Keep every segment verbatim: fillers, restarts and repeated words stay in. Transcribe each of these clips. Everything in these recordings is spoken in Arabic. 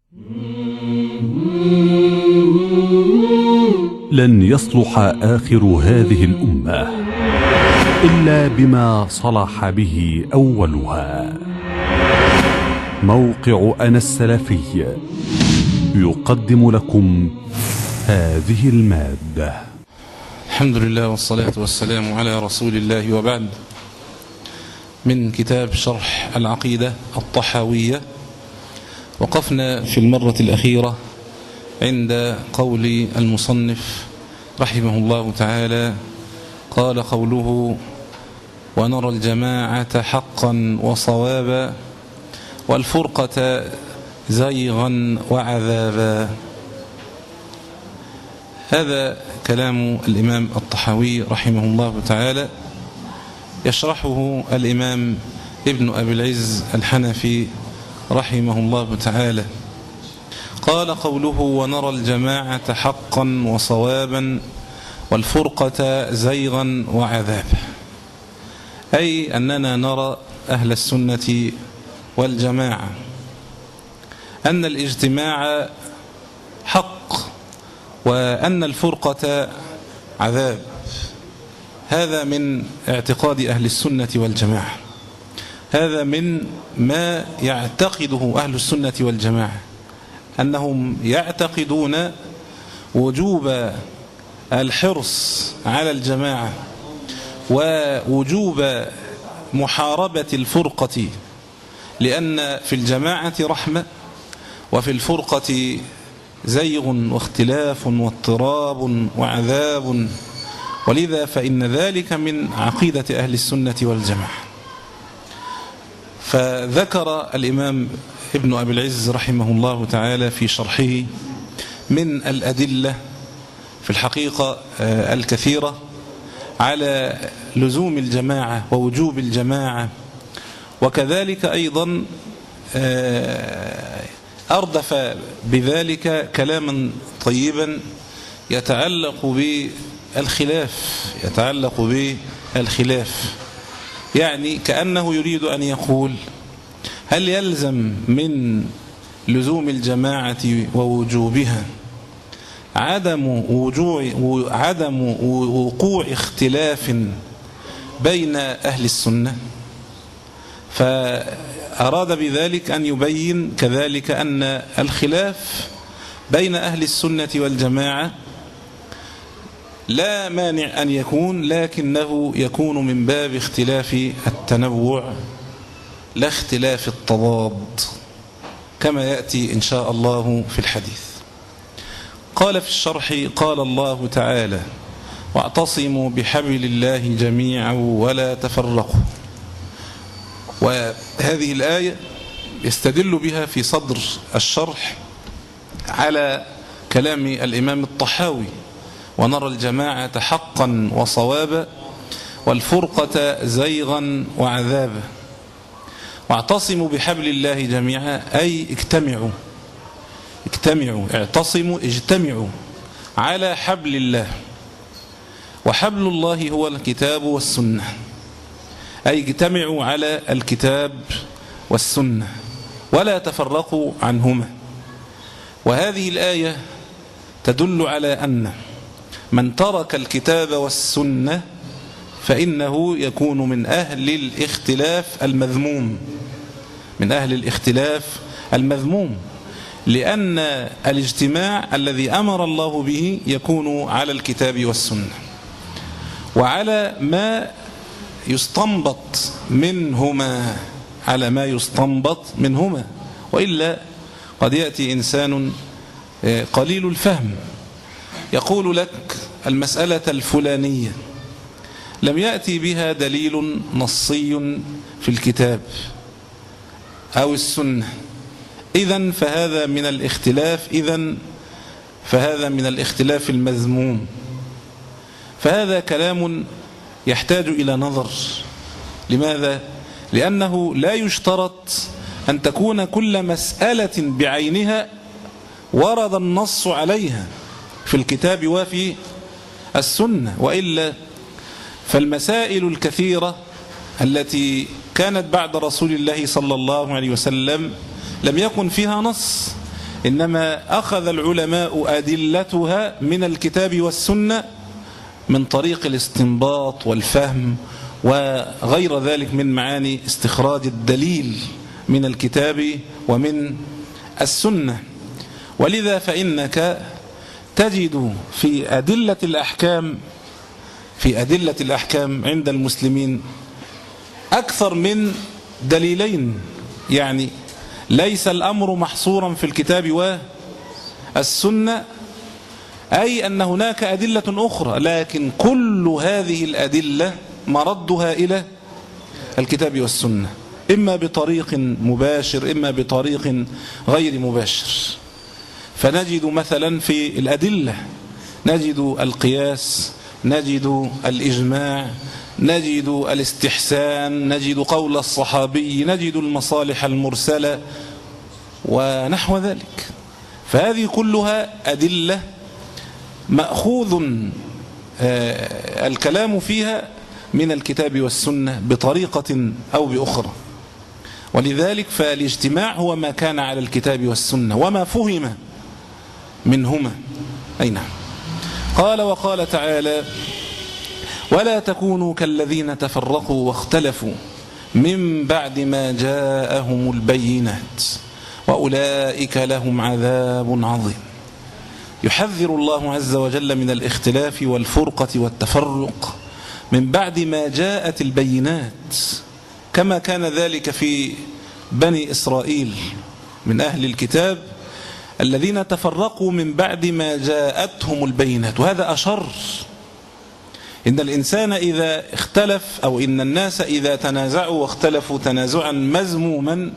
لن يصلح آخر هذه الأمة إلا بما صلح به أولها. موقع أنا السلفي يقدم لكم هذه المادة. الحمد لله والصلاة والسلام على رسول الله، وبعد. من كتاب شرح العقيدة الطحاوية، وقفنا في المرة الأخيرة عند قول المصنف رحمه الله تعالى: قال قوله: ونرى الجماعة حقا وصوابا والفرقة زيغا وعذابا. هذا كلام الإمام الطحاوي رحمه الله تعالى، يشرحه الإمام ابن أبي العز الحنفي رحمه الله تعالى. قال قوله: ونرى الجماعة حقا وصوابا والفرقة زيغا وعذابا، أي أننا نرى أهل السنة والجماعة أن الاجتماع حق، وأن الفرقة عذاب. هذا من اعتقاد أهل السنة والجماعة، هذا من ما يعتقده أهل السنة والجماعة، أنهم يعتقدون وجوب الحرص على الجماعة ووجوب محاربة الفرقة، لأن في الجماعة رحمة وفي الفرقة زيغ واختلاف واضطراب وعذاب، ولذا فإن ذلك من عقيدة أهل السنة والجماعة. فذكر الإمام ابن أبي العز رحمه الله تعالى في شرحه من الأدلة في الحقيقة الكثيرة على لزوم الجماعة ووجوب الجماعة، وكذلك أيضا أردف بذلك كلاما طيبا يتعلق بالخلاف يتعلق بالخلاف يعني كأنه يريد أن يقول: هل يلزم من لزوم الجماعة ووجوبها عدم وجوع عدم وقوع اختلاف بين أهل السنة؟ فأراد بذلك أن يبين كذلك أن الخلاف بين أهل السنة والجماعة لا مانع أن يكون، لكنه يكون من باب اختلاف التنوع لا اختلاف التضاد، كما يأتي إن شاء الله في الحديث. قال في الشرح: قال الله تعالى: واعتصموا بحبل الله جميعا ولا تفرقوا. وهذه الآية يستدل بها في صدر الشرح على كلام الإمام الطحاوي: ونرى الجماعة حقا وصوابا والفرقة زيغا وعذابا. واعتصموا بحبل الله جميعا، أي اجتمعوا اجتمعوا اعتصموا اجتمعوا على حبل الله، وحبل الله هو الكتاب والسنة، أي اجتمعوا على الكتاب والسنة ولا تفرقوا عنهما. وهذه الآية تدل على أن من ترك الكتاب والسنة فإنه يكون من أهل الاختلاف المذموم من أهل الاختلاف المذموم لأن الاجتماع الذي أمر الله به يكون على الكتاب والسنة وعلى ما يستنبط منهما على ما يستنبط منهما وإلا قد يأتي إنسان قليل الفهم يقول لك: المسألة الفلانية لم يأتي بها دليل نصي في الكتاب أو السنة، إذن فهذا من الاختلاف إذن فهذا من الاختلاف المذموم. فهذا كلام يحتاج إلى نظر. لماذا؟ لأنه لا يشترط أن تكون كل مسألة بعينها ورد النص عليها في الكتاب وفي السنة، وإلا فالمسائل الكثيرة التي كانت بعد رسول الله صلى الله عليه وسلم لم يكن فيها نص، إنما أخذ العلماء أدلتها من الكتاب والسنة من طريق الاستنباط والفهم وغير ذلك من معاني استخراج الدليل من الكتاب ومن السنة. ولذا فإنك تجد في أدلة الأحكام في أدلة الأحكام عند المسلمين أكثر من دليلين. يعني ليس الأمر محصورا في الكتاب والسنة، أي أن هناك أدلة أخرى، لكن كل هذه الأدلة مردها إلى الكتاب والسنة، إما بطريق مباشر إما بطريق غير مباشر. فنجد مثلا في الأدلة نجد القياس، نجد الإجماع، نجد الاستحسان، نجد قول الصحابي، نجد المصالح المرسلة ونحو ذلك. فهذه كلها أدلة مأخوذ الكلام فيها من الكتاب والسنة بطريقة أو بأخرى. ولذلك فالاجتماع هو ما كان على الكتاب والسنة وما فهم منهما. أي نعم. قال وقال تعالى: ولا تكونوا كالذين تفرقوا واختلفوا من بعد ما جاءهم البينات وأولئك لهم عذاب عظيم. يحذر الله عز وجل من الاختلاف والفرقة والتفرق من بعد ما جاءت البينات، كما كان ذلك في بني إسرائيل من أهل الكتاب الذين تفرقوا من بعد ما جاءتهم البينات. وهذا أشر. إن الإنسان إذا اختلف أو إن الناس إذا تنازعوا واختلفوا تنازعا مذموما،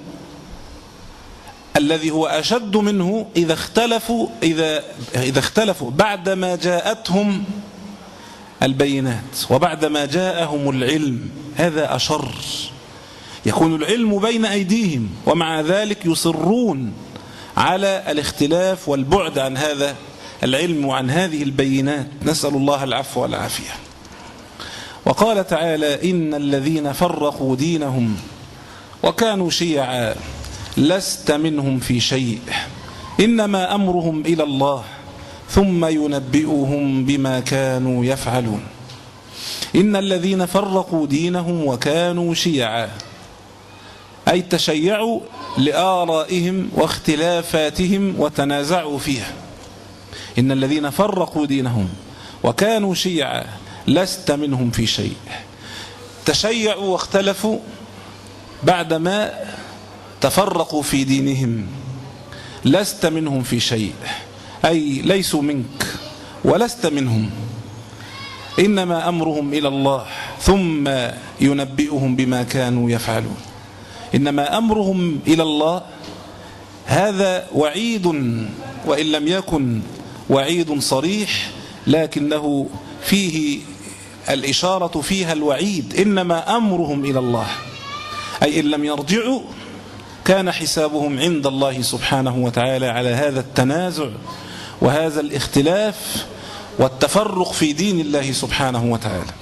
الذي هو أشد منه إذا اختلفوا إذا إذا اختلفوا بعدما جاءتهم البينات وبعدما جاءهم العلم، هذا أشر. يكون العلم بين أيديهم ومع ذلك يصرون على الاختلاف والبعد عن هذا العلم وعن هذه البينات. نسأل الله العفو والعافية. وقال تعالى: إن الذين فرقوا دينهم وكانوا شيعا لست منهم في شيء إنما أمرهم إلى الله ثم ينبئهم بما كانوا يفعلون. إن الذين فرقوا دينهم وكانوا شيعا، أي تشيعوا لآرائهم واختلافاتهم وتنازعوا فيها. إن الذين فرقوا دينهم وكانوا شيعا لست منهم في شيء. تشيعوا واختلفوا بعدما تفرقوا في دينهم، لست منهم في شيء، أي ليسوا منك ولست منهم. إنما أمرهم إلى الله ثم ينبئهم بما كانوا يفعلون. إنما أمرهم إلى الله، هذا وعيد وإن لم يكن وعيد صريح، لكنه فيه الإشارة فيها الوعيد. إنما أمرهم إلى الله، أي إن لم يرجعوا كان حسابهم عند الله سبحانه وتعالى على هذا التنازع وهذا الاختلاف والتفرق في دين الله سبحانه وتعالى.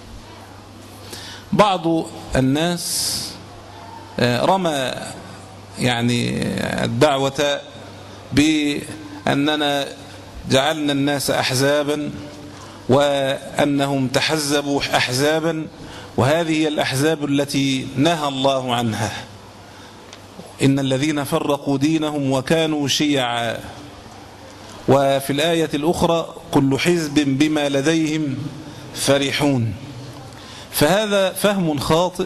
بعض الناس رمى يعني الدعوة بأننا جعلنا الناس أحزابا وأنهم تحزبوا أحزابا، وهذه هي الأحزاب التي نهى الله عنها. إن الذين فرقوا دينهم وكانوا شيعا، وفي الآية الأخرى كل حزب بما لديهم فرحون. فهذا فهم خاطئ،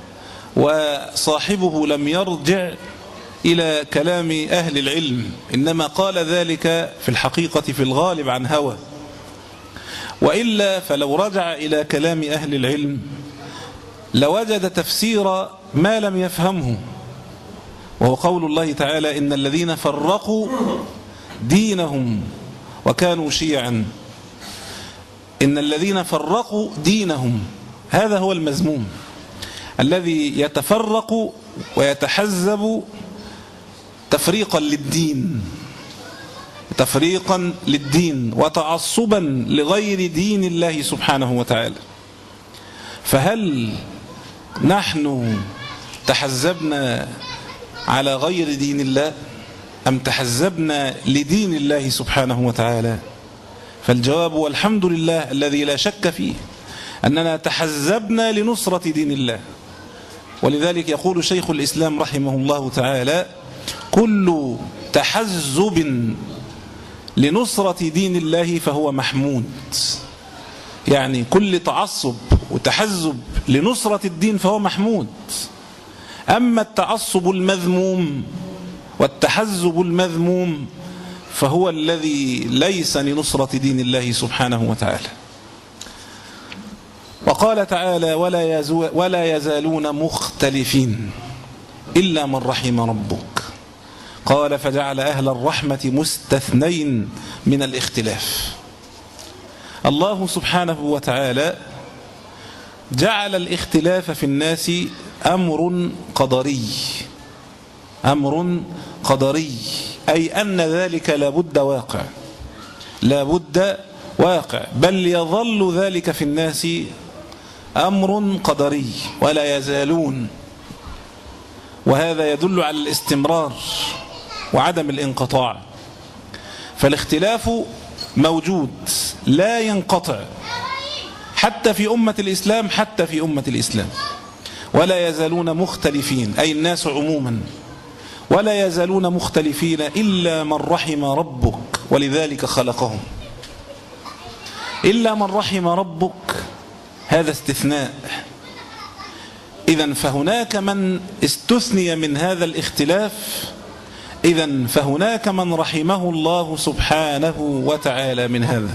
وصاحبه لم يرجع إلى كلام أهل العلم، إنما قال ذلك في الحقيقة في الغالب عن هوى. وإلا فلو رجع إلى كلام أهل العلم لوجد تفسير ما لم يفهمه، وهو قول الله تعالى: إن الذين فرقوا دينهم وكانوا شيعا. إن الذين فرقوا دينهم، هذا هو المذموم، الذي يتفرق ويتحزب تفريقا للدين تفريقا للدين وتعصبا لغير دين الله سبحانه وتعالى. فهل نحن تحزبنا على غير دين الله؟ أم تحزبنا لدين الله سبحانه وتعالى؟ فالجواب والحمد لله الذي لا شك فيه أننا تحزبنا لنصرة دين الله. ولذلك يقول شيخ الإسلام رحمه الله تعالى: كل تحزب لنصرة دين الله فهو محمود. يعني كل تعصب وتحزب لنصرة الدين فهو محمود. أما التعصب المذموم والتحزب المذموم فهو الذي ليس لنصرة دين الله سبحانه وتعالى. وقال تعالى: ولا, يزو ولا يزالون مختلفين إلا من رحم ربك. قال: فجعل أهل الرحمة مستثنين من الاختلاف. الله سبحانه وتعالى جعل الاختلاف في الناس أمر قدري، أمر قدري، أي أن ذلك لابد واقع، لابد واقع، بل يظل ذلك في الناس أمر قدري ولا يزالون. وهذا يدل على الاستمرار وعدم الانقطاع. فالاختلاف موجود لا ينقطع حتى في أمة الإسلام، حتى في أمة الإسلام. ولا يزالون مختلفين أي الناس عموما، ولا يزالون مختلفين إلا من رحم ربك، ولذلك خلقهم. إلا من رحم ربك هذا استثناء. إذن فهناك من استثني من هذا الاختلاف، إذن فهناك من رحمه الله سبحانه وتعالى من هذا.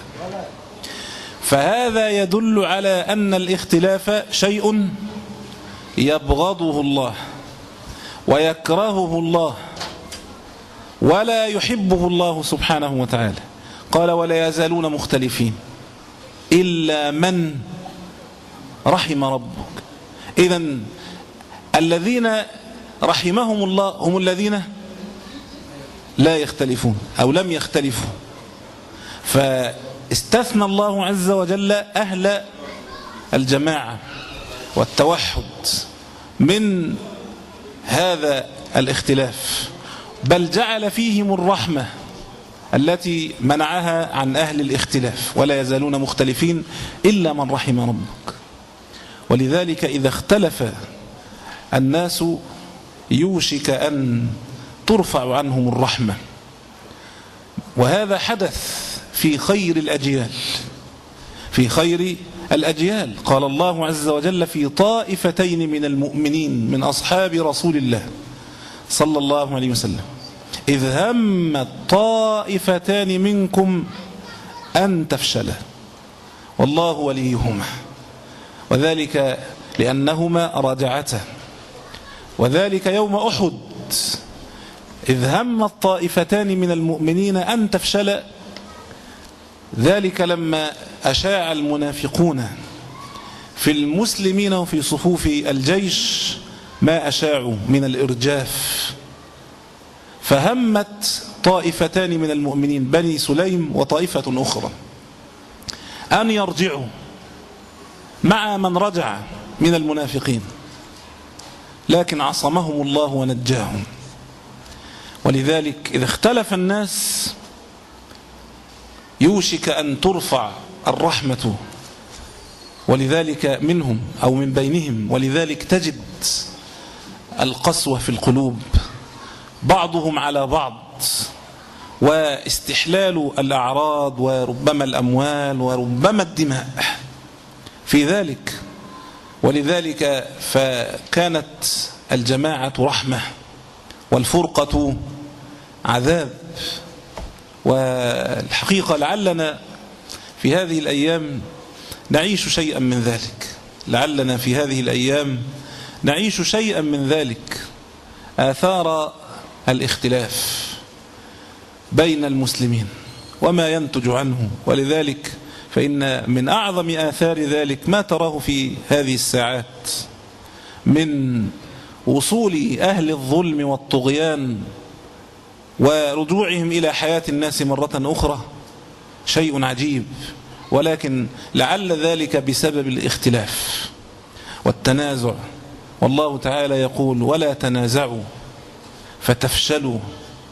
فهذا يدل على أن الاختلاف شيء يبغضه الله ويكرهه الله ولا يحبه الله سبحانه وتعالى. قال: ولا يزالون مختلفين إلا من رحم ربك. إذن الذين رحمهم الله هم الذين لا يختلفون أو لم يختلفوا. فاستثنى الله عز وجل أهل الجماعة والتوحد من هذا الاختلاف، بل جعل فيهم الرحمة التي منعها عن أهل الاختلاف. ولا يزالون مختلفين إلا من رحم ربك. ولذلك إذا اختلف الناس يوشك أن ترفع عنهم الرحمة. وهذا حدث في خير الأجيال، في خير الأجيال. قال الله عز وجل: في طائفتين من المؤمنين من أصحاب رسول الله صلى الله عليه وسلم إذ همت طائفتان منكم أن تفشلا والله وليهما، وذلك لأنهما رجعتا، وذلك يوم أحد إذ همت طائفتان من المؤمنين أن تفشلا. ذلك لما أشاع المنافقون في المسلمين وفي صفوف الجيش ما أشاعوا من الإرجاف، فهمت طائفتان من المؤمنين بني سليم وطائفة أخرى أن يرجعوا مع من رجع من المنافقين، لكن عصمهم الله ونجاهم. ولذلك إذا اختلف الناس يوشك أن ترفع الرحمة ولذلك منهم أو من بينهم. ولذلك تجد القسوة في القلوب، بعضهم على بعض، واستحلال الأعراض وربما الأموال وربما الدماء في ذلك. ولذلك فكانت الجماعة رحمة والفرقة عذاب. والحقيقة لعلنا في هذه الأيام نعيش شيئا من ذلك، لعلنا في هذه الأيام نعيش شيئا من ذلك، آثار الاختلاف بين المسلمين وما ينتج عنه. ولذلك فإن من أعظم آثار ذلك ما تراه في هذه الساعات من وصول أهل الظلم والطغيان ورجوعهم إلى حياة الناس مرة أخرى، شيء عجيب. ولكن لعل ذلك بسبب الاختلاف والتنازع. والله تعالى يقول: ولا تنازعوا فتفشلوا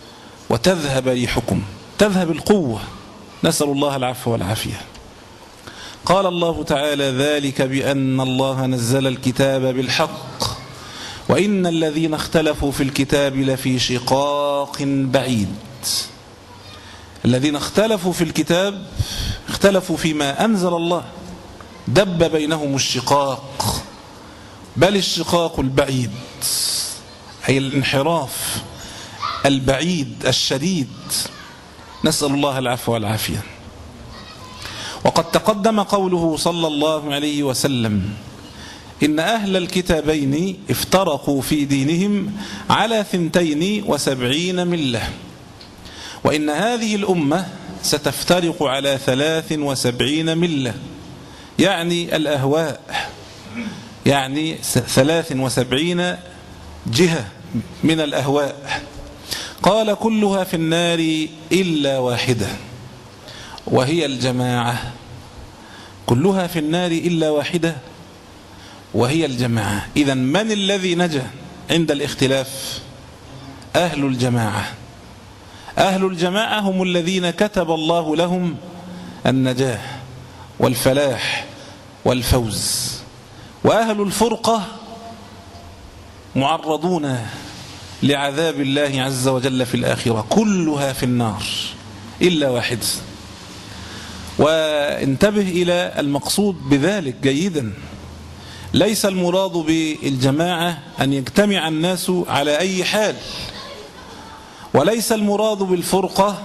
وتذهب ريحكم، تذهب القوة، نسأل الله العفو والعافية. قال الله تعالى: ذلك بأن الله نزل الكتاب بالحق وإن الذين اختلفوا في الكتاب لفي شقاق بعيد. الذين اختلفوا في الكتاب اختلفوا فيما أنزل الله، دب بينهم الشقاق، بل الشقاق البعيد، أي الانحراف البعيد الشديد، نسأل الله العفو والعافية. وقد تقدم قوله صلى الله عليه وسلم: إن أهل الكتابين افترقوا في دينهم على ثنتين وسبعين ملة، وإن هذه الأمة ستفترق على ثلاث وسبعين ملة، يعني الأهواء، يعني ثلاث وسبعين جهة من الأهواء. قال: كلها في النار إلا واحدة وهي الجماعة. كلها في النار إلا واحدة وهي الجماعة. إذن من الذي نجا عند الاختلاف؟ أهل الجماعة. أهل الجماعة هم الذين كتب الله لهم النجاة والفلاح والفوز، وأهل الفرقة معرضون لعذاب الله عز وجل في الآخرة. كلها في النار إلا واحد. وانتبه إلى المقصود بذلك جيدا. ليس المراد بالجماعة أن يجتمع الناس على أي حال، وليس المراد بالفرقة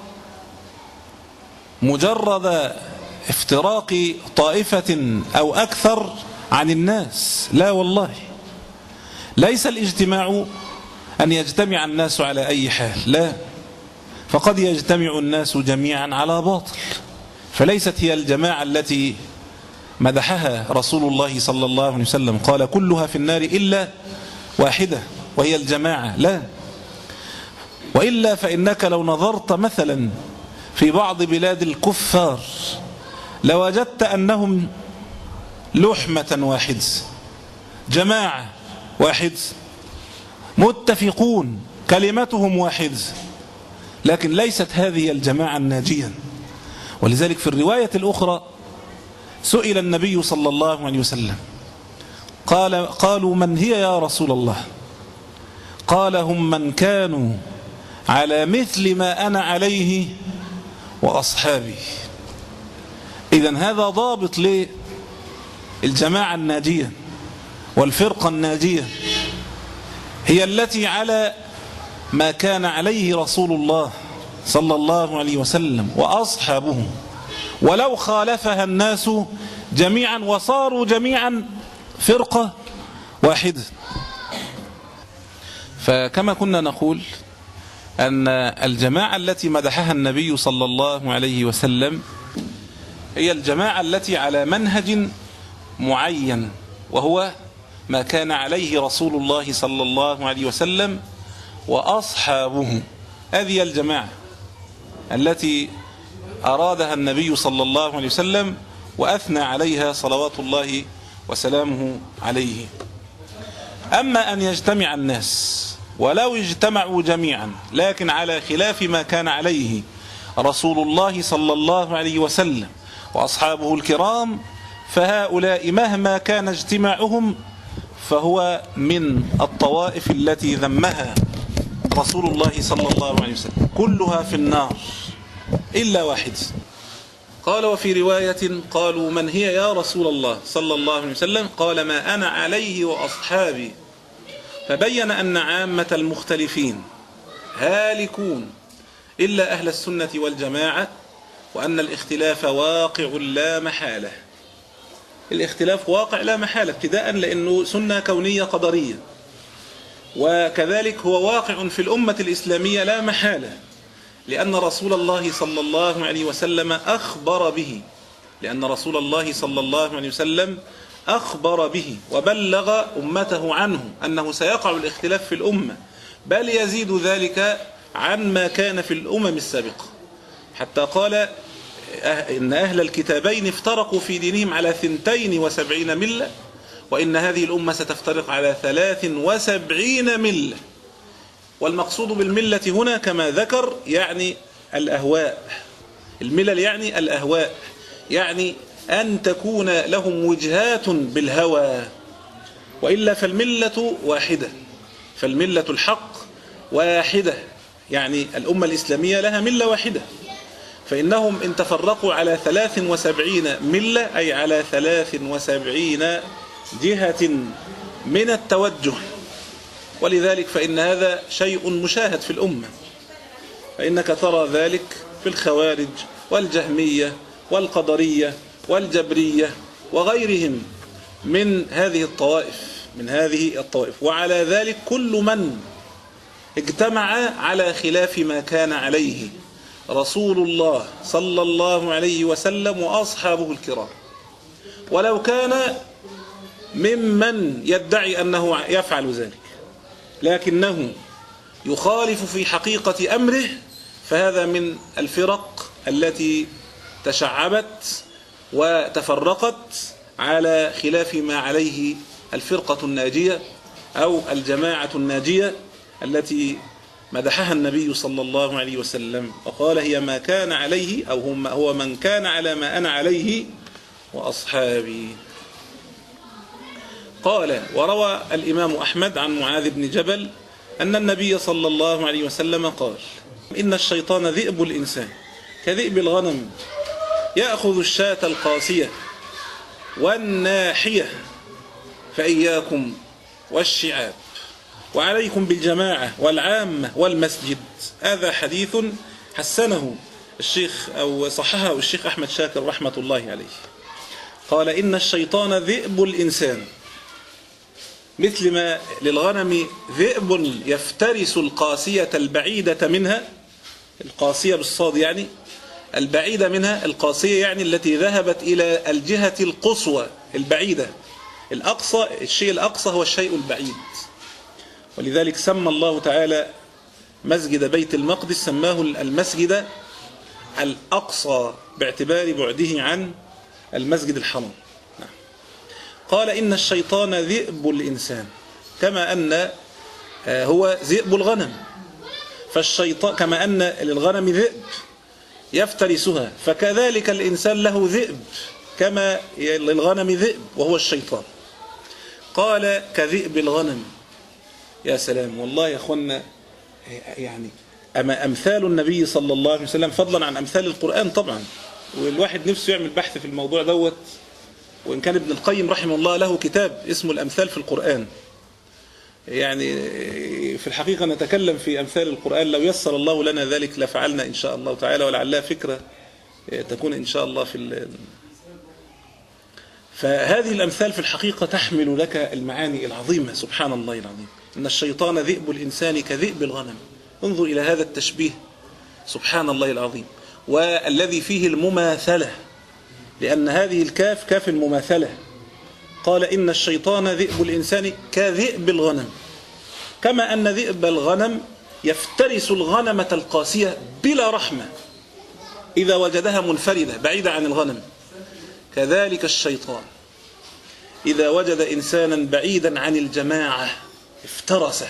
مجرد افتراق طائفة أو أكثر عن الناس، لا والله. ليس الاجتماع أن يجتمع الناس على أي حال، لا، فقد يجتمع الناس جميعا على باطل، فليست هي الجماعة التي مدحها رسول الله صلى الله عليه وسلم، قال: كلها في النار إلا واحدة وهي الجماعة، لا. وإلا فإنك لو نظرت مثلا في بعض بلاد الكفار لوجدت أنهم لحمة واحدة، جماعة واحد، متفقون، كلمتهم واحد، لكن ليست هذه الجماعة الناجية. ولذلك في الرواية الأخرى سئل النبي صلى الله عليه وسلم، قال قالوا: من هي يا رسول الله؟ قال: هم من كانوا على مثل ما أنا عليه وأصحابي. إذن هذا ضابط للجماعة الناجية والفرقة الناجية، هي التي على ما كان عليه رسول الله صلى الله عليه وسلم وأصحابه، ولو خالفها الناس جميعا وصاروا جميعا فرقة واحدة. فكما كنا نقول أن الجماعة التي مدحها النبي صلى الله عليه وسلم هي الجماعة التي على منهج معين، وهو ما كان عليه رسول الله صلى الله عليه وسلم وأصحابه. هذه الجماعة التي أرادها النبي صلى الله عليه وسلم وأثنى عليها صلوات الله وسلامه عليه. أما أن يجتمع الناس ولو اجتمعوا جميعا لكن على خلاف ما كان عليه رسول الله صلى الله عليه وسلم وأصحابه الكرام، فهؤلاء مهما كان اجتماعهم فهو من الطوائف التي ذمها رسول الله صلى الله عليه وسلم. كلها في النار إلا واحد. قال: وفي رواية قالوا: من هي يا رسول الله صلى الله عليه وسلم؟ قال: ما أنا عليه وأصحابي. فبين أن عامة المختلفين هالكون إلا أهل السنة والجماعة، وأن الاختلاف واقع لا محالة. الاختلاف واقع لا محالة ابتداء لأنه سنة كونية قدرية، وكذلك هو واقع في الأمة الإسلامية لا محالة، لأن رسول الله صلى الله عليه وسلم أخبر به لأن رسول الله صلى الله عليه وسلم أخبر به وبلغ أمته عنه أنه سيقع الاختلاف في الأمة، بل يزيد ذلك عن ما كان في الأمم السابقة، حتى قال إن أهل الكتابين افترقوا في دينهم على ثنتين وسبعين ملة، وإن هذه الأمة ستفترق على ثلاث وسبعين ملة. والمقصود بالملة هنا كما ذكر يعني الأهواء. الملل يعني الأهواء، يعني أن تكون لهم وجهات بالهوى، وإلا فالملة واحدة، فالملة الحق واحدة، يعني الأمة الإسلامية لها ملة واحدة. فإنهم إن تفرقوا على ثلاث وسبعين ملة، أي على ثلاث وسبعين جهة من التوجه. ولذلك فإن هذا شيء مشاهد في الأمة، فإنك ترى ذلك في الخوارج والجهمية والقدرية والجبرية وغيرهم من هذه الطوائف من هذه الطوائف وعلى ذلك كل من اجتمع على خلاف ما كان عليه رسول الله صلى الله عليه وسلم وأصحابه الكرام، ولو كان ممن يدعي أنه يفعل ذلك لكنه يخالف في حقيقة أمره، فهذا من الفرق التي تشعبت وتفرقت على خلاف ما عليه الفرقة الناجية أو الجماعة الناجية التي مدحها النبي صلى الله عليه وسلم وقال هي ما كان عليه أو هو من كان على ما أنا عليه وأصحابي. قال: وروى الإمام أحمد عن معاذ بن جبل أن النبي صلى الله عليه وسلم قال: إن الشيطان ذئب الإنسان كذئب الغنم يأخذ الشاة القاسية والناحية فإياكم والشعاب وعليكم بالجماعة والعامة والمسجد. هذا حديث حسنه الشيخ أو صححه الشيخ أحمد شاكر رحمة الله عليه. قال: إن الشيطان ذئب الإنسان، مثل ما للغنم ذئب يفترس القاسية البعيدة منها، القاسية بالصاد يعني البعيدة منها، القاسية يعني التي ذهبت إلى الجهة القصوى البعيدة، الأقصى الشيء الأقصى هو الشيء البعيد. ولذلك سمى الله تعالى مسجد بيت المقدس سماه المسجد الأقصى باعتبار بعده عن المسجد الحرام. قال: إن الشيطان ذئب الإنسان، كما أن هو ذئب الغنم، فالشيطان كما أن للغنم ذئب يفترسها، فكذلك الإنسان له ذئب كما للغنم ذئب وهو الشيطان. قال: كذئب الغنم. يا سلام، والله يا أخوانا، يعني أما أمثال النبي صلى الله عليه وسلم فضلا عن أمثال القرآن طبعا، والواحد نفسه يعمل بحث في الموضوع دوت، وإن كان ابن القيم رحمه الله له كتاب اسمه الأمثال في القرآن. يعني في الحقيقة نتكلم في أمثال القرآن، لو يسر الله لنا ذلك لفعلنا إن شاء الله تعالى، ولعلها فكرة تكون إن شاء الله في ال... فهذه الأمثال في الحقيقة تحمل لك المعاني العظيمة. سبحان الله العظيم. إن الشيطان ذئب الإنسان كذئب الغنم. انظر إلى هذا التشبيه، سبحان الله العظيم، والذي فيه المماثلة، لأن هذه الكاف كاف المماثلة. قال: إن الشيطان ذئب الإنسان كذئب الغنم، كما أن ذئب الغنم يفترس الغنمة القاسية بلا رحمة إذا وجدها منفردة بعيدة عن الغنم، كذلك الشيطان إذا وجد إنسانا بعيدا عن الجماعة افترسه.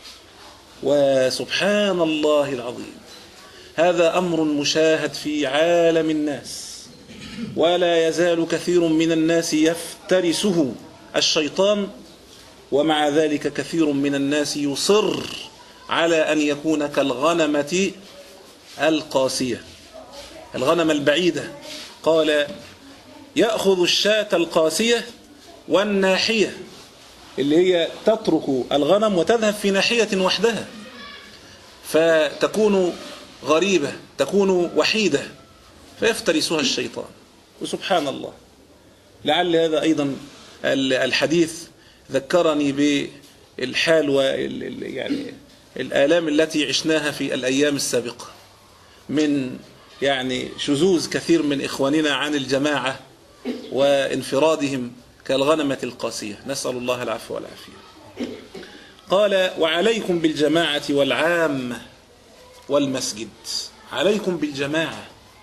وسبحان الله العظيم، هذا أمر مشاهد في عالم الناس، ولا يزال كثير من الناس يفترسه الشيطان، ومع ذلك كثير من الناس يصر على أن يكون كالغنمة القاسية، الغنم البعيدة. قال: يأخذ الشاة القاسية والناحية، اللي هي تترك الغنم وتذهب في ناحية وحدها، فتكون غريبة، تكون وحيدة، فيفترسها الشيطان. وسبحان الله، لعل هذا أيضا الحديث ذكرني بالحال وال يعني الآلام التي عشناها في الأيام السابقة من يعني شذوذ كثير من إخواننا عن الجماعة وانفرادهم كالغنمة القاسية، نسأل الله العفو والعافية. قال: وعليكم بالجماعة والعامة والمسجد. عليكم بالجماعة،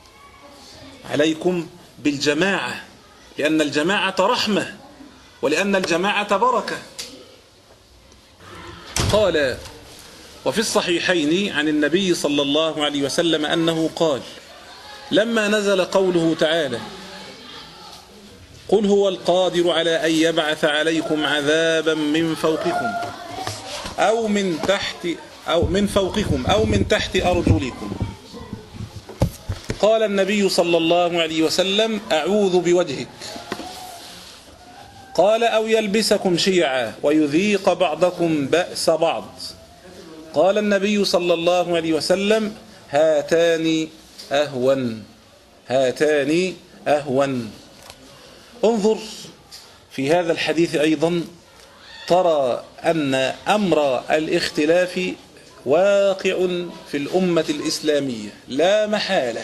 عليكم بالجماعة، لأن الجماعة رحمة، ولأن الجماعة بركة. قال: وفي الصحيحين عن النبي صلى الله عليه وسلم أنه قال لما نزل قوله تعالى قل هو القادر على أن يبعث عليكم عذابا من فوقكم أو من تحت أو من فوقكم أو من تحت أرجلكم، قال النبي صلى الله عليه وسلم أعوذ بوجهك، قال أو يلبسكم شيعا ويذيق بعضكم بأس بعض، قال النبي صلى الله عليه وسلم هاتان أهون هاتان أهون. انظر في هذا الحديث أيضا ترى أن أمر الاختلاف واقع في الأمة الإسلامية لا محالة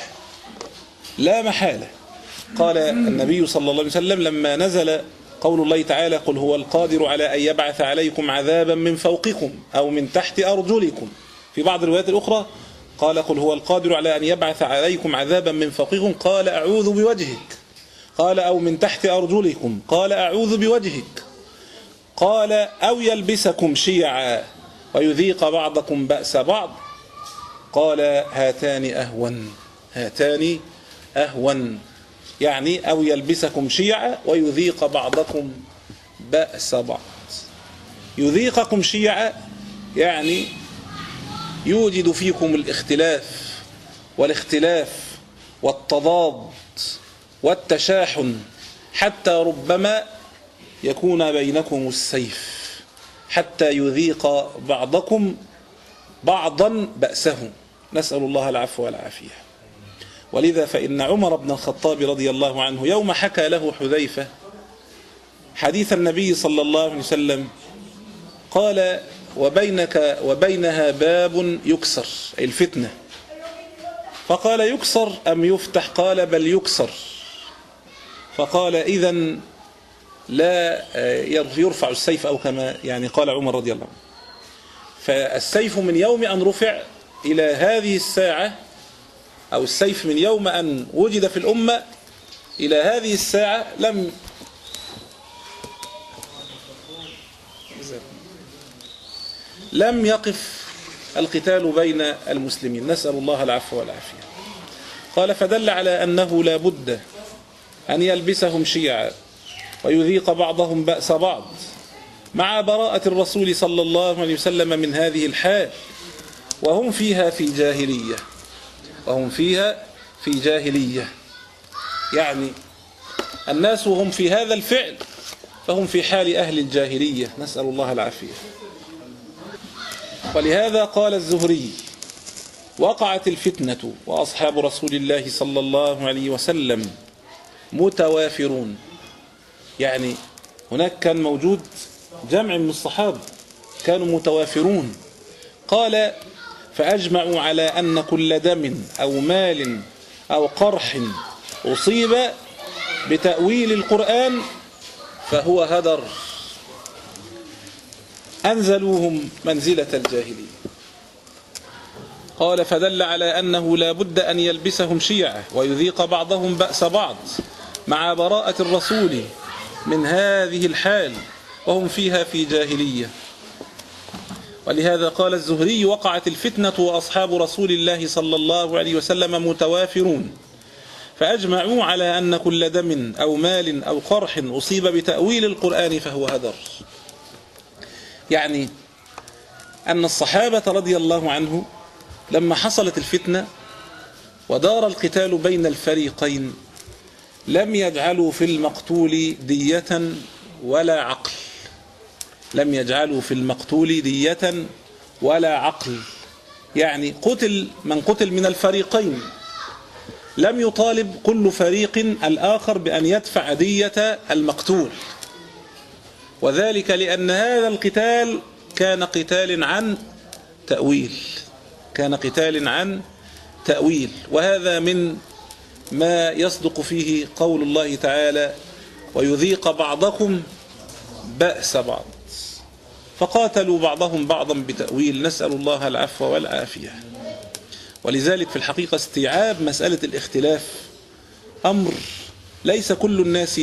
لا محالة. قال النبي صلى الله عليه وسلم لما نزل قول الله تعالى قل هو القادر على أن يبعث عليكم عذابا من فوقكم أو من تحت أرجلكم، في بعض الروايات الأخرى قال قل هو القادر على أن يبعث عليكم عذابا من فوقكم، قال أعوذ بوجهك، قال أو من تحت أرجلكم، قال أعوذ بوجهك، قال أو يلبسكم شيعا ويذيق بعضكم بأس بعض، قال هاتان أهون هاتان أهون، يعني أو يلبسكم شيعا ويذيق بعضكم بأس بعض. يذيقكم شيعا يعني يوجد فيكم الاختلاف والاختلاف والتضاد والتشاحن حتى ربما يكون بينكم السيف حتى يذيق بعضكم بعضا بأسه، نسأل الله العفو والعافية. ولذا فإن عمر بن الخطاب رضي الله عنه يوم حكى له حذيفة حديث النبي صلى الله عليه وسلم قال وبينك وبينها باب يكسر أي الفتنة، فقال يكسر أم يفتح؟ قال بل يكسر، فقال إذن لا يرفع السيف أو كما يعني قال عمر رضي الله عنه. فالسيف من يوم أن رفع إلى هذه الساعة، أو السيف من يوم أن وجد في الأمة إلى هذه الساعة لم لم يقف القتال بين المسلمين، نسأل الله العفو والعافية. قال فدل على أنه لا بد أن يلبسهم شيعا ويذيق بعضهم بأس بعض مع براءة الرسول صلى الله عليه وسلم من هذه الحال، وهم فيها في جاهلية وهم فيها في جاهلية يعني الناس وهم في هذا الفعل فهم في حال أهل الجاهلية، نسأل الله العافية. ولهذا قال الزهري وقعت الفتنة وأصحاب رسول الله صلى الله عليه وسلم متوافرون، يعني هناك كان موجود جمع من الصحابة كانوا متوافرون. قال فأجمعوا على أن كل دم أو مال أو قرح أصيب بتأويل القرآن فهو هدر، أنزلوهم منزلة الجاهلية. قال فدل على أنه لا بد أن يلبسهم شيعة ويذيق بعضهم بأس بعض مع براءة الرسول من هذه الحال وهم فيها في جاهلية. ولهذا قال الزهري وقعت الفتنة وأصحاب رسول الله صلى الله عليه وسلم متوافرون فأجمعوا على أن كل دم أو مال أو قرح أصيب بتأويل القرآن فهو هدر، يعني أن الصحابة رضي الله عنه لما حصلت الفتنة ودار القتال بين الفريقين لم يجعلوا في المقتول دية ولا عقل، لم يجعلوا في المقتول دية ولا عقل، يعني قتل من قتل من الفريقين لم يطالب كل فريق الآخر بأن يدفع دية المقتول، وذلك لأن هذا القتال كان قتال عن تأويل كان قتال عن تأويل وهذا من ما يصدق فيه قول الله تعالى ويذيق بعضكم بأس بعض، فقاتلوا بعضهم بعضا بتأويل، نسأل الله العفو والعافية. ولذلك في الحقيقة استيعاب مسألة الاختلاف أمر ليس كل الناس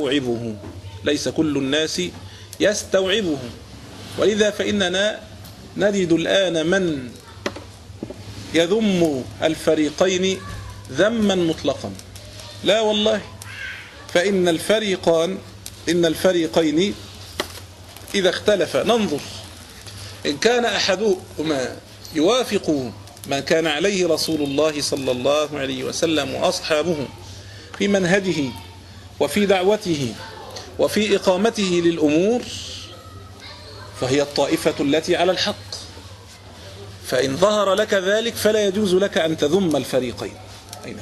يستوعبه ليس كل الناس يستوعبه ولذا فإننا نجد الآن من يذم الفريقين ذما مطلقا. لا والله، فإن الفريقان إن الفريقين إذا اختلف ننظر إن كان أحدهما يوافق ما كان عليه رسول الله صلى الله عليه وسلم وأصحابه في منهجه وفي دعوته وفي إقامته للأمور فهي الطائفة التي على الحق، فإن ظهر لك ذلك فلا يجوز لك أن تذم الفريقين. أين؟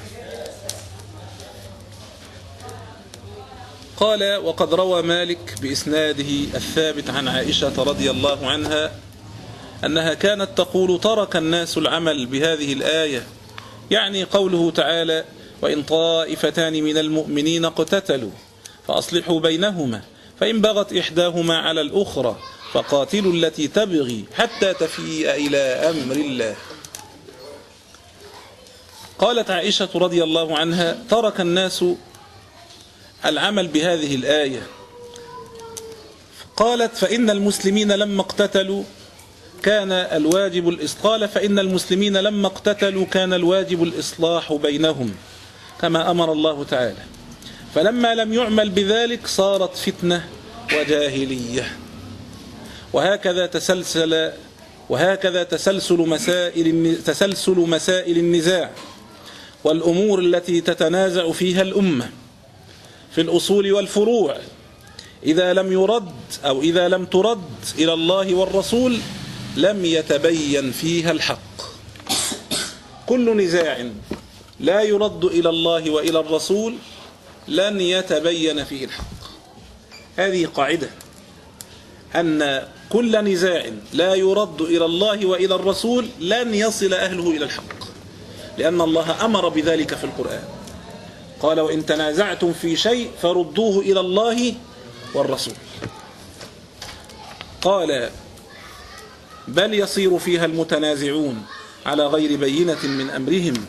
قال: وقد روى مالك بإسناده الثابت عن عائشة رضي الله عنها أنها كانت تقول: ترك الناس العمل بهذه الآية، يعني قوله تعالى: وإن طائفتان من المؤمنين اقتتلوا فأصلحوا بينهما فإن بغت إحداهما على الأخرى فقاتلوا التي تبغي حتى تفيء إلى أمر الله. قالت عائشة رضي الله عنها: ترك الناس العمل بهذه الآية. قالت: فإن المسلمين لما اقتتلوا كان الواجب الإصلاح قال فإن المسلمين لما اقتتلوا كان الواجب الإصلاح بينهم كما أمر الله تعالى، فلما لم يعمل بذلك صارت فتنة وجاهلية. وهكذا تسلسل وهكذا تسلسل مسائل تسلسل مسائل النزاع والأمور التي تتنازع فيها الأمة في الأصول والفروع، إذا لم يرد أو إذا لم ترد إلى الله والرسول لم يتبين فيها الحق. كل نزاع لا يرد إلى الله وإلى الرسول لن يتبين فيه الحق. هذه قاعدة، أن كل نزاع لا يرد إلى الله وإلى الرسول لن يصل أهله إلى الحق، لأن الله أمر بذلك في القرآن. قال: وإن تنازعتم في شيء فردوه إلى الله والرسول. قال: بل يصير فيها المتنازعون على غير بينة من أمرهم،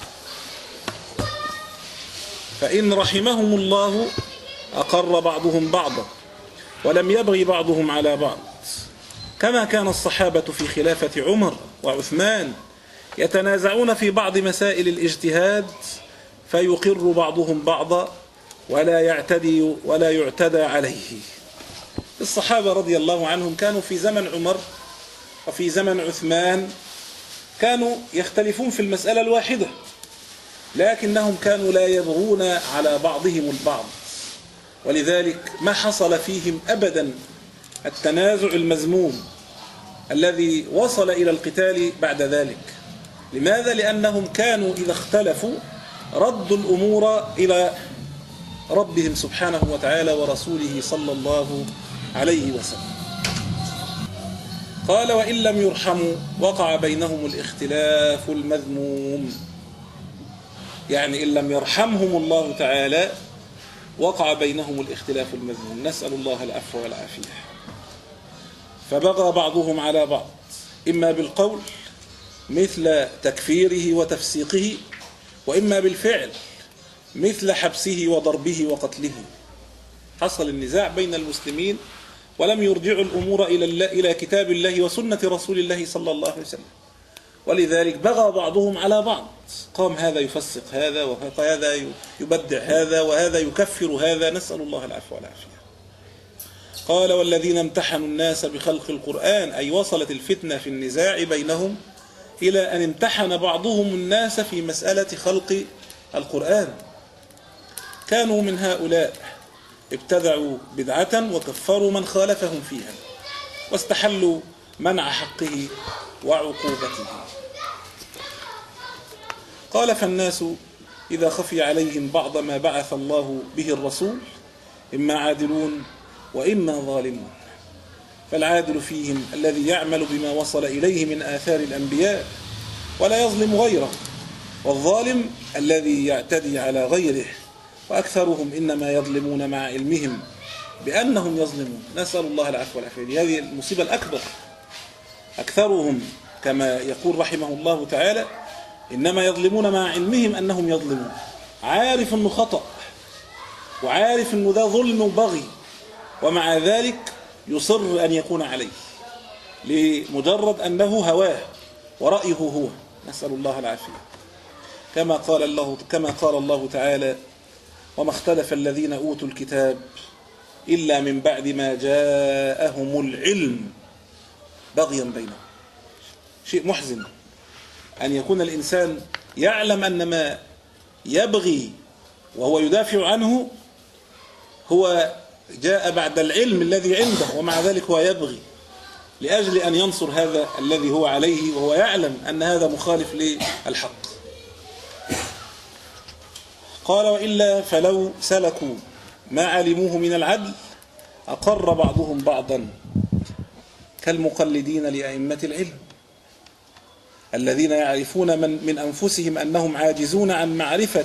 فإن رحمهم الله أقر بعضهم بعضا ولم يبغي بعضهم على بعض، كما كان الصحابة في خلافة عمر وعثمان يتنازعون في بعض مسائل الاجتهاد فيقر بعضهم بعضا ولا يعتدي ولا يعتدى عليه. الصحابة رضي الله عنهم كانوا في زمن عمر وفي زمن عثمان كانوا يختلفون في المسألة الواحدة، لكنهم كانوا لا يبغون على بعضهم البعض، ولذلك ما حصل فيهم أبدا التنازع المذموم الذي وصل إلى القتال بعد ذلك. لماذا؟ لأنهم كانوا إذا اختلفوا ردوا الأمور إلى ربهم سبحانه وتعالى ورسوله صلى الله عليه وسلم. قال: وإن لم يرحموا وقع بينهم الاختلاف المذموم، يعني إن لم يرحمهم الله تعالى وقع بينهم الاختلاف المذموم، نسأل الله العفو والعافية. فبغى بعضهم على بعض إما بالقول مثل تكفيره وتفسيقه، وإما بالفعل مثل حبسه وضربه وقتله. حصل النزاع بين المسلمين ولم يرجعوا الأمور إلى إلى كتاب الله وسنة رسول الله صلى الله عليه وسلم، ولذلك بغى بعضهم على بعض. قام هذا يفسق هذا وهذا يبدع هذا وهذا يكفر هذا، نسأل الله العفو والعافية. قال: والذين امتحنوا الناس بخلق القرآن، أي وصلت الفتنة في النزاع بينهم إلى أن امتحن بعضهم الناس في مسألة خلق القرآن. كانوا من هؤلاء ابتدعوا بدعة وكفروا من خالفهم فيها واستحلوا منع حقه وعقوبته. قال: فالناس إذا خفي عليهم بعض ما بعث الله به الرسول إما عادلون وإما ظالمون، فالعادل فيهم الذي يعمل بما وصل إليه من آثار الأنبياء ولا يظلم غيره، والظالم الذي يعتدي على غيره، وأكثرهم إنما يظلمون مع علمهم بأنهم يظلمون. نسأل الله العفو والعافية. هذه المصيبة الأكبر. أكثرهم كما يقول رحمه الله تعالى إنما يظلمون مع علمهم أنهم يظلمون، عارف أنه خطأ وعارف أنه ده ظلم وبغي، ومع ذلك يصر أن يكون عليه. لمجرد أنه هواه ورأيه هو، نسأل الله العافية. كما قال الله كما قال الله تعالى: وما اختلف الذين أوتوا الكتاب إلا من بعد ما جاءهم العلم بغيا بينهم. شيء محزن أن يكون الإنسان يعلم أن ما يبغي وهو يدافع عنه هو جاء بعد العلم الذي عنده، ومع ذلك هو يبغي لأجل أن ينصر هذا الذي هو عليه وهو يعلم أن هذا مخالف للحق. قال: وإلا فلو سلكوا ما علموه من العدل أقر بعضهم بعضا كالمقلدين لأئمة العلم الذين يعرفون من, من أنفسهم أنهم عاجزون عن معرفة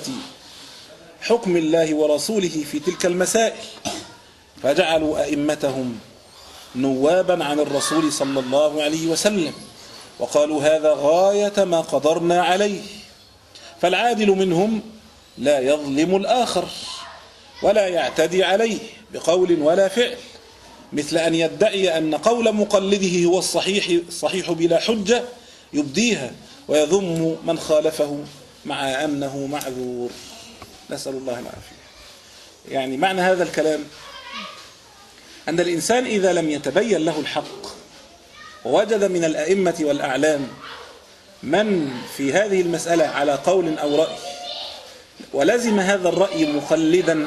حكم الله ورسوله في تلك المسائل، فجعلوا أئمتهم نوابا عن الرسول صلى الله عليه وسلم، وقالوا هذا غاية ما قدرنا عليه. فالعادل منهم لا يظلم الآخر ولا يعتدي عليه بقول ولا فعل، مثل أن يدعي أن قول مقلده هو الصحيح الصحيح بلا حجة يبديها ويذم من خالفه مع أنه معذور، نسأل الله العافية. يعني معنى هذا الكلام أن الإنسان إذا لم يتبين له الحق ووجد من الأئمة والأعلام من في هذه المسألة على قول أو رأي ولزم هذا الرأي مقلدا،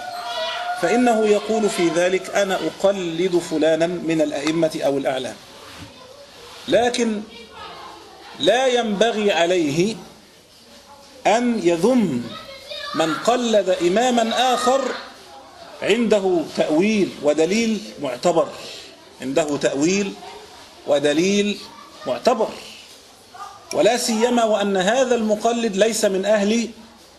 فإنه يقول في ذلك: أنا أقلد فلانا من الأئمة أو الأعلام. لكن لا ينبغي عليه أن يذم من قلد إماما آخر عنده تأويل ودليل معتبر، عنده تأويل ودليل معتبر، ولا سيما وأن هذا المقلد ليس من أهل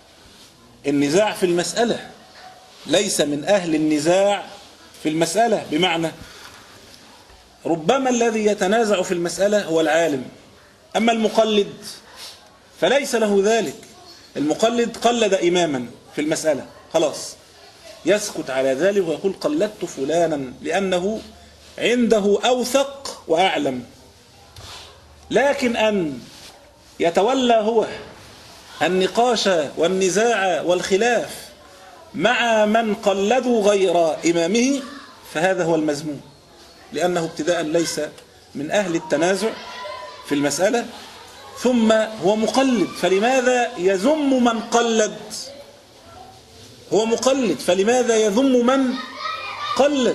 النزاع في المسألة، ليس من أهل النزاع في المسألة، بمعنى ربما الذي يتنازع في المسألة هو العالم، أما المقلد فليس له ذلك. المقلد قلد إماما في المسألة، خلاص يسكت على ذلك ويقول قلدت فلانا لأنه عنده أوثق وأعلم. لكن أن يتولى هو النقاش والنزاع والخلاف مع من قلدوا غير إمامه فهذا هو المذموم، لأنه ابتداء ليس من أهل التنازع في المسألة، ثم هو مقلد، فلماذا يذم من قلد؟ هو مقلد، فلماذا يذم من قلد؟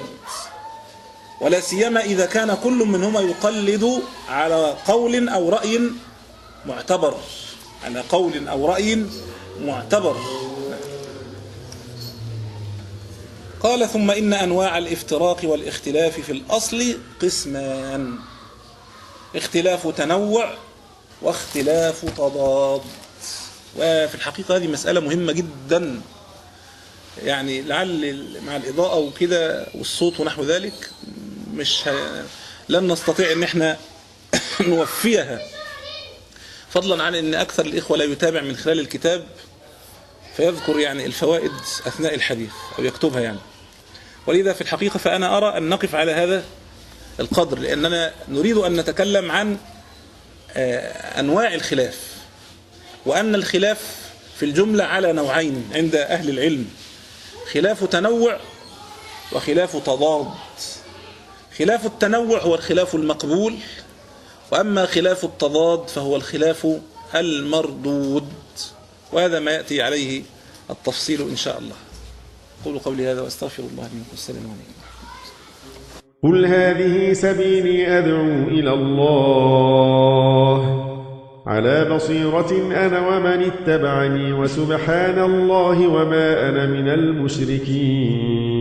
ولا سيما إذا كان كل منهما يقلد على قول أو رأي معتبر، على قول أو رأي معتبر. قال: ثم إن أنواع الافتراق والاختلاف في الأصل قسمان: اختلاف تنوع واختلاف تضاد. وفي الحقيقة هذه مسألة مهمة جدا، يعني لعل مع الإضاءة وكده والصوت ونحو ذلك مش ه... لن نستطيع ان احنا نوفيها، فضلا عن ان اكثر الاخوة لا يتابع من خلال الكتاب فيذكر يعني الفوائد اثناء الحديث او يكتبها يعني. ولذا في الحقيقة فانا ارى ان نقف على هذا القدر، لاننا نريد ان نتكلم عن انواع الخلاف، وان الخلاف في الجملة على نوعين عند اهل العلم: خلاف تنوع وخلاف تضاد. خلاف التنوع هو الخلاف المقبول، وأما خلاف التضاد فهو الخلاف المردود، وهذا ما يأتي عليه التفصيل إن شاء الله. قولوا قولي هذا واستغفر الله لي ولكم. السلام عليكم. قل هذه سبيلي أدعو إلى الله على بصيرة أنا ومن اتبعني، وسبحان الله وما أنا من المشركين.